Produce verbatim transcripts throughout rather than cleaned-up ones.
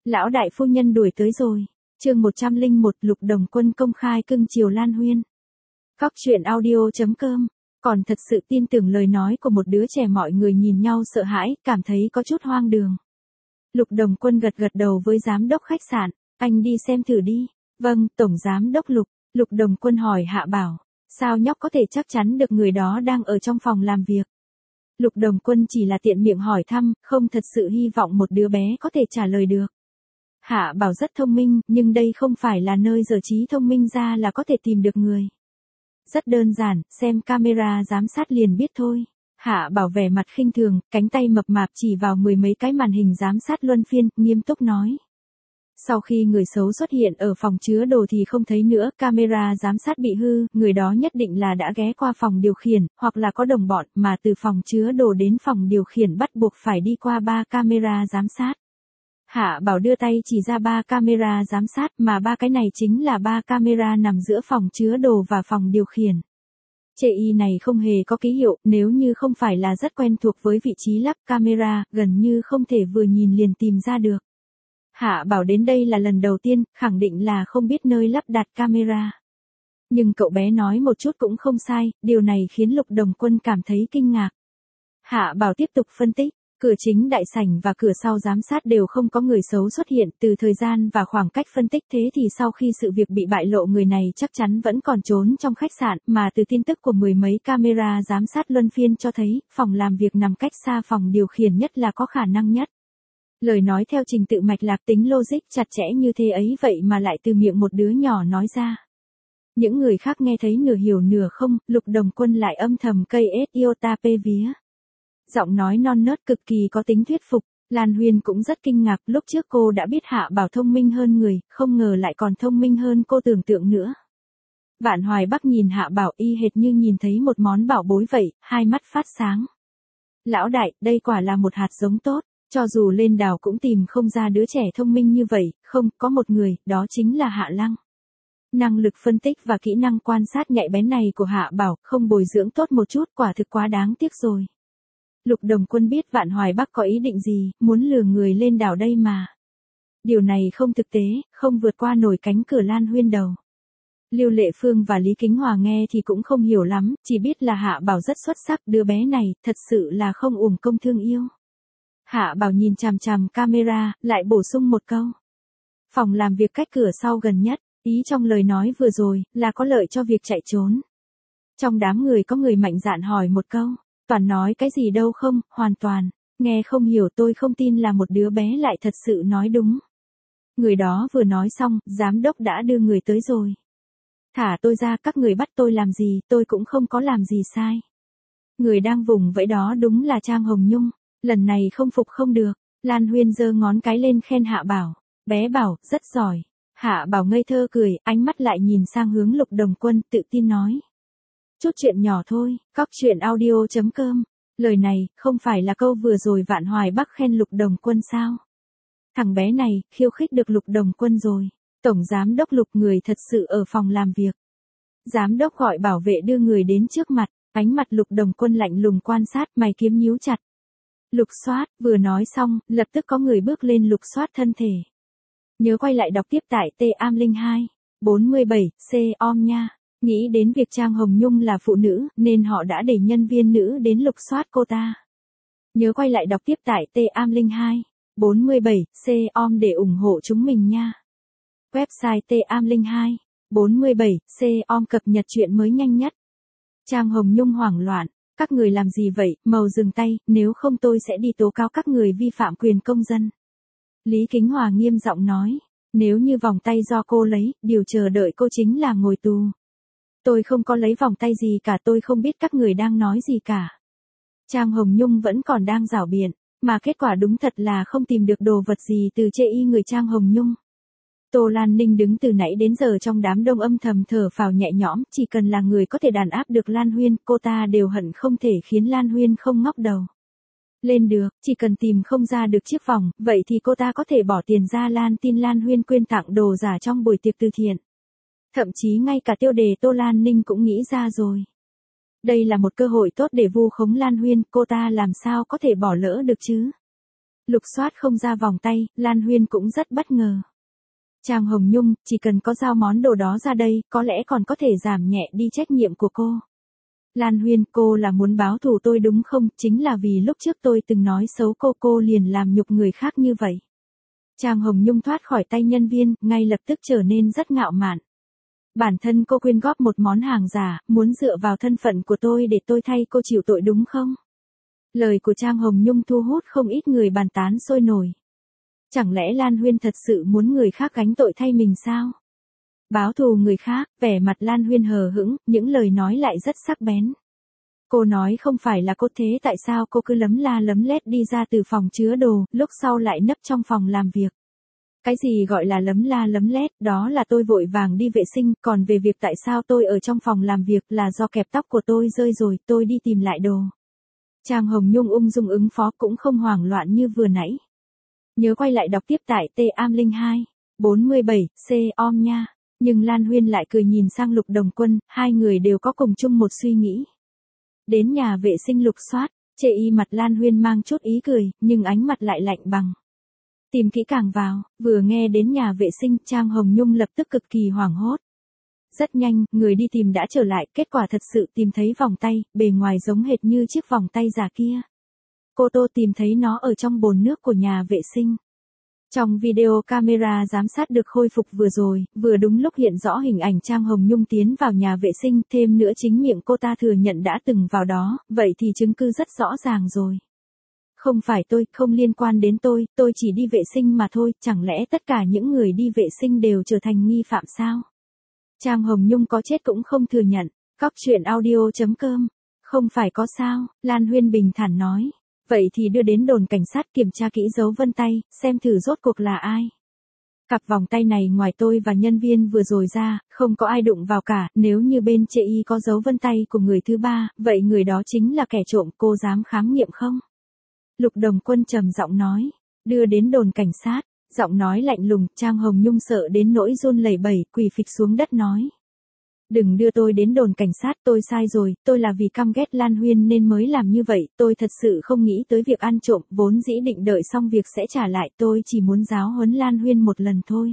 Lão đại phu nhân đuổi tới rồi. Chương một trăm lẻ một Lục Đồng Quân công khai cưng chiều Lan Huyên. Cóc truyện audio chấm com. Còn thật sự tin tưởng lời nói của một đứa trẻ, mọi người nhìn nhau sợ hãi, cảm thấy có chút hoang đường. Lục Đồng Quân gật gật đầu với giám đốc khách sạn, anh đi xem thử đi. Vâng, tổng giám đốc Lục. Lục Đồng Quân hỏi Hạ Bảo, sao nhóc có thể chắc chắn được người đó đang ở trong phòng làm việc? Lục Đồng Quân chỉ là tiện miệng hỏi thăm, không thật sự hy vọng một đứa bé có thể trả lời được. Hạ Bảo rất thông minh, nhưng đây không phải là nơi giờ trí thông minh ra là có thể tìm được người. Rất đơn giản, xem camera giám sát liền biết thôi. Hạ Bảo vẻ mặt khinh thường, cánh tay mập mạp chỉ vào mười mấy cái màn hình giám sát luân phiên, nghiêm túc nói. Sau khi người xấu xuất hiện ở phòng chứa đồ thì không thấy nữa, camera giám sát bị hư, người đó nhất định là đã ghé qua phòng điều khiển, hoặc là có đồng bọn, mà từ phòng chứa đồ đến phòng điều khiển bắt buộc phải đi qua ba camera giám sát. Hạ Bảo đưa tay chỉ ra ba camera giám sát, mà ba cái này chính là ba camera nằm giữa phòng chứa đồ và phòng điều khiển. Chê y này không hề có ký hiệu, nếu như không phải là rất quen thuộc với vị trí lắp camera, gần như không thể vừa nhìn liền tìm ra được. Hạ Bảo đến đây là lần đầu tiên, khẳng định là không biết nơi lắp đặt camera. Nhưng cậu bé nói một chút cũng không sai, điều này khiến Lục Đồng Quân cảm thấy kinh ngạc. Hạ Bảo tiếp tục phân tích, cửa chính đại sảnh và cửa sau giám sát đều không có người xấu xuất hiện, từ thời gian và khoảng cách phân tích thế thì sau khi sự việc bị bại lộ người này chắc chắn vẫn còn trốn trong khách sạn, mà từ tin tức của mười mấy camera giám sát luân phiên cho thấy, phòng làm việc nằm cách xa phòng điều khiển nhất là có khả năng nhất. Lời nói theo trình tự mạch lạc tính logic chặt chẽ như thế ấy vậy mà lại từ miệng một đứa nhỏ nói ra. Những người khác nghe thấy nửa hiểu nửa không, Lục Đồng Quân lại âm thầm cây ét iota pê vía. Giọng nói non nớt cực kỳ có tính thuyết phục, Lan Huyên cũng rất kinh ngạc, lúc trước cô đã biết Hạ Bảo thông minh hơn người, không ngờ lại còn thông minh hơn cô tưởng tượng nữa. Vạn Hoài Bắc nhìn Hạ Bảo y hệt như nhìn thấy một món bảo bối vậy, hai mắt phát sáng. Lão đại, đây quả là một hạt giống tốt. Cho dù lên đảo cũng tìm không ra đứa trẻ thông minh như vậy, không, có một người, đó chính là Hạ Lăng. Năng lực phân tích và kỹ năng quan sát nhạy bén này của Hạ Bảo, không bồi dưỡng tốt một chút, quả thực quá đáng tiếc rồi. Lục Đồng Quân biết Vạn Hoài Bắc có ý định gì, muốn lừa người lên đảo đây mà. Điều này không thực tế, không vượt qua nổi cánh cửa Lan Huyên đầu. Lưu Lệ Phương và Lý Kính Hòa nghe thì cũng không hiểu lắm, chỉ biết là Hạ Bảo rất xuất sắc, đứa bé này, thật sự là không uổng công thương yêu. Hạ Bảo nhìn chằm chằm camera, lại bổ sung một câu. Phòng làm việc cách cửa sau gần nhất, ý trong lời nói vừa rồi, là có lợi cho việc chạy trốn. Trong đám người có người mạnh dạn hỏi một câu, Toàn nói cái gì đâu không, hoàn toàn, nghe không hiểu, tôi không tin là một đứa bé lại thật sự nói đúng. Người đó vừa nói xong, giám đốc đã đưa người tới rồi. Thả tôi ra, các người bắt tôi làm gì, tôi cũng không có làm gì sai. Người đang vùng vẫy đó đúng là Trang Hồng Nhung. Lần này không phục không được, Lan Huyên giơ ngón cái lên khen Hạ Bảo, bé Bảo, rất giỏi. Hạ Bảo ngây thơ cười, ánh mắt lại nhìn sang hướng Lục Đồng Quân, tự tin nói. Chút chuyện nhỏ thôi, cóc truyện audio chấm com. Lời này, không phải là câu vừa rồi Vạn Hoài Bắc khen Lục Đồng Quân sao? Thằng bé này, khiêu khích được Lục Đồng Quân rồi. Tổng giám đốc Lục, người thật sự ở phòng làm việc. Giám đốc gọi bảo vệ đưa người đến trước mặt, ánh mặt Lục Đồng Quân lạnh lùng quan sát, mày kiếm nhíu chặt. Lục soát, vừa nói xong, lập tức có người bước lên lục soát thân thể. Nhớ quay lại đọc tiếp tại T Am Linh hai, bốn mươi bảy, C om nha. Nghĩ đến việc Trang Hồng Nhung là phụ nữ, nên họ đã để nhân viên nữ đến lục soát cô ta. Nhớ quay lại đọc tiếp tại T Am Linh hai, bốn mươi bảy, C om để ủng hộ chúng mình nha. Website T Am Linh hai, bốn mươi bảy, C om cập nhật chuyện mới nhanh nhất. Trang Hồng Nhung hoảng loạn. Các người làm gì vậy, màu dừng tay, nếu không tôi sẽ đi tố cáo các người vi phạm quyền công dân. Lý Kính Hòa nghiêm giọng nói, nếu như vòng tay do cô lấy, điều chờ đợi cô chính là ngồi tù. Tôi không có lấy vòng tay gì cả, tôi không biết các người đang nói gì cả. Trang Hồng Nhung vẫn còn đang giảo biện, mà kết quả đúng thật là không tìm được đồ vật gì từ chê y người Trang Hồng Nhung. Tô Lan Ninh đứng từ nãy đến giờ trong đám đông âm thầm thở phào nhẹ nhõm, chỉ cần là người có thể đàn áp được Lan Huyên, cô ta đều hận không thể khiến Lan Huyên không ngóc đầu lên được, chỉ cần tìm không ra được chiếc vòng, vậy thì cô ta có thể bỏ tiền ra lan tin Lan Huyên quyên tặng đồ giả trong buổi tiệc từ thiện. Thậm chí ngay cả tiêu đề Tô Lan Ninh cũng nghĩ ra rồi. Đây là một cơ hội tốt để vu khống Lan Huyên, cô ta làm sao có thể bỏ lỡ được chứ? Lục Soát không ra vòng tay, Lan Huyên cũng rất bất ngờ. Trang Hồng Nhung, chỉ cần có giao món đồ đó ra đây, có lẽ còn có thể giảm nhẹ đi trách nhiệm của cô. Lan Huyên, cô là muốn báo thù tôi đúng không? Chính là vì lúc trước tôi từng nói xấu cô, cô liền làm nhục người khác như vậy. Trang Hồng Nhung thoát khỏi tay nhân viên, ngay lập tức trở nên rất ngạo mạn. Bản thân cô quyên góp một món hàng giả, muốn dựa vào thân phận của tôi để tôi thay cô chịu tội đúng không? Lời của Trang Hồng Nhung thu hút không ít người bàn tán sôi nổi. Chẳng lẽ Lan Huyên thật sự muốn người khác gánh tội thay mình sao? Báo thù người khác, vẻ mặt Lan Huyên hờ hững, những lời nói lại rất sắc bén. Cô nói không phải là cô, thế tại sao cô cứ lấm la lấm lét đi ra từ phòng chứa đồ, lúc sau lại nấp trong phòng làm việc? Cái gì gọi là lấm la lấm lét, đó là tôi vội vàng đi vệ sinh, còn về việc tại sao tôi ở trong phòng làm việc là do kẹp tóc của tôi rơi rồi, tôi đi tìm lại đồ. Trang Hồng Nhung ung dung ứng phó cũng không hoảng loạn như vừa nãy. Nhớ quay lại đọc tiếp tại T A M linh hai, bốn mươi bảy, C om nha. Nhưng Lan Huyên lại cười nhìn sang Lục Đồng Quân, hai người đều có cùng chung một suy nghĩ. Đến nhà vệ sinh Lục Soát, chê y mặt Lan Huyên mang chút ý cười, nhưng ánh mặt lại lạnh bằng. Tìm kỹ càng vào, vừa nghe đến nhà vệ sinh, Trang Hồng Nhung lập tức cực kỳ hoảng hốt. Rất nhanh, người đi tìm đã trở lại, kết quả thật sự tìm thấy vòng tay, bề ngoài giống hệt như chiếc vòng tay giả kia. Cô Tô tìm thấy nó ở trong bồn nước của nhà vệ sinh. Trong video camera giám sát được khôi phục vừa rồi, vừa đúng lúc hiện rõ hình ảnh Trang Hồng Nhung tiến vào nhà vệ sinh, thêm nữa chính miệng cô ta thừa nhận đã từng vào đó, vậy thì chứng cứ rất rõ ràng rồi. Không phải tôi, không liên quan đến tôi, tôi chỉ đi vệ sinh mà thôi, chẳng lẽ tất cả những người đi vệ sinh đều trở thành nghi phạm sao? Trang Hồng Nhung có chết cũng không thừa nhận. Cóc truyện audio chấm com. Không phải có sao, Lan Huyên bình thản nói. Vậy thì đưa đến đồn cảnh sát kiểm tra kỹ dấu vân tay, xem thử rốt cuộc là ai. Cặp vòng tay này ngoài tôi và nhân viên vừa rồi ra, không có ai đụng vào cả, nếu như bên chê y có dấu vân tay của người thứ ba, vậy người đó chính là kẻ trộm, cô dám khám nghiệm không? Lục Đồng Quân trầm giọng nói, đưa đến đồn cảnh sát, giọng nói lạnh lùng, Trang Hồng Nhung sợ đến nỗi run lẩy bẩy, quỳ phịch xuống đất nói. Đừng đưa tôi đến đồn cảnh sát, tôi sai rồi, tôi là vì căm ghét Lan Huyên nên mới làm như vậy, tôi thật sự không nghĩ tới việc ăn trộm, vốn dĩ định đợi xong việc sẽ trả lại, tôi chỉ muốn giáo huấn Lan Huyên một lần thôi.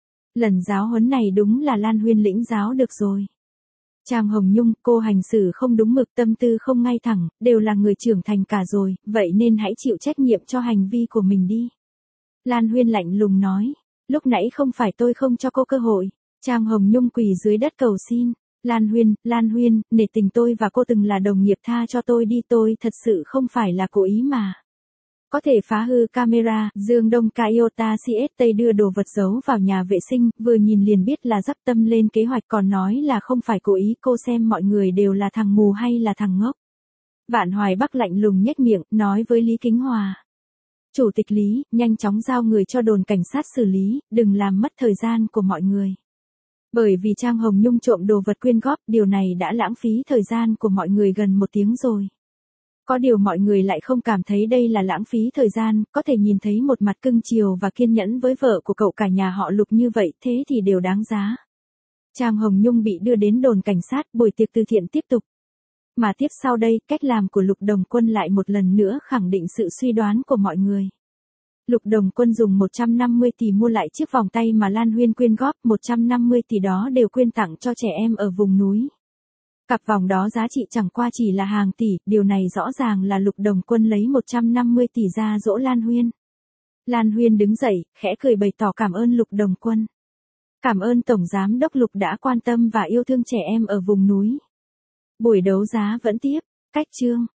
Lần giáo huấn này đúng là Lan Huyên lĩnh giáo được rồi. Trang Hồng Nhung, cô hành xử không đúng mực, tâm tư không ngay thẳng, đều là người trưởng thành cả rồi, vậy nên hãy chịu trách nhiệm cho hành vi của mình đi. Lan Huyên lạnh lùng nói, lúc nãy không phải tôi không cho cô cơ hội. Trang Hồng Nhung quỳ dưới đất cầu xin. Lan Huyên, Lan Huyên, nể tình tôi và cô từng là đồng nghiệp, tha cho tôi đi, tôi thật sự không phải là cố ý mà. Có thể phá hư camera, Dương Đông Toyota xê ét Tây đưa đồ vật giấu vào nhà vệ sinh, vừa nhìn liền biết là dắp tâm lên kế hoạch, còn nói là không phải cố ý, cô xem mọi người đều là thằng mù hay là thằng ngốc. Vạn Hoài Bắc lạnh lùng nhếch miệng, nói với Lý Kính Hòa. Chủ tịch Lý, nhanh chóng giao người cho đồn cảnh sát xử lý, đừng làm mất thời gian của mọi người. Bởi vì Trang Hồng Nhung trộm đồ vật quyên góp, điều này đã lãng phí thời gian của mọi người gần một tiếng rồi. Có điều mọi người lại không cảm thấy đây là lãng phí thời gian, có thể nhìn thấy một mặt cưng chiều và kiên nhẫn với vợ của cậu cả nhà họ Lục như vậy, thế thì đều đáng giá. Trang Hồng Nhung bị đưa đến đồn cảnh sát, buổi tiệc từ thiện tiếp tục. Mà tiếp sau đây, cách làm của Lục Đồng Quân lại một lần nữa khẳng định sự suy đoán của mọi người. Lục Đồng Quân dùng một trăm năm mươi tỷ mua lại chiếc vòng tay mà Lan Huyên quyên góp, một trăm năm mươi tỷ đó đều quyên tặng cho trẻ em ở vùng núi. Cặp vòng đó giá trị chẳng qua chỉ là hàng tỷ, điều này rõ ràng là Lục Đồng Quân lấy một trăm năm mươi tỷ ra dỗ Lan Huyên. Lan Huyên đứng dậy, khẽ cười bày tỏ cảm ơn Lục Đồng Quân. Cảm ơn Tổng Giám đốc Lục đã quan tâm và yêu thương trẻ em ở vùng núi. Buổi đấu giá vẫn tiếp, cách chương.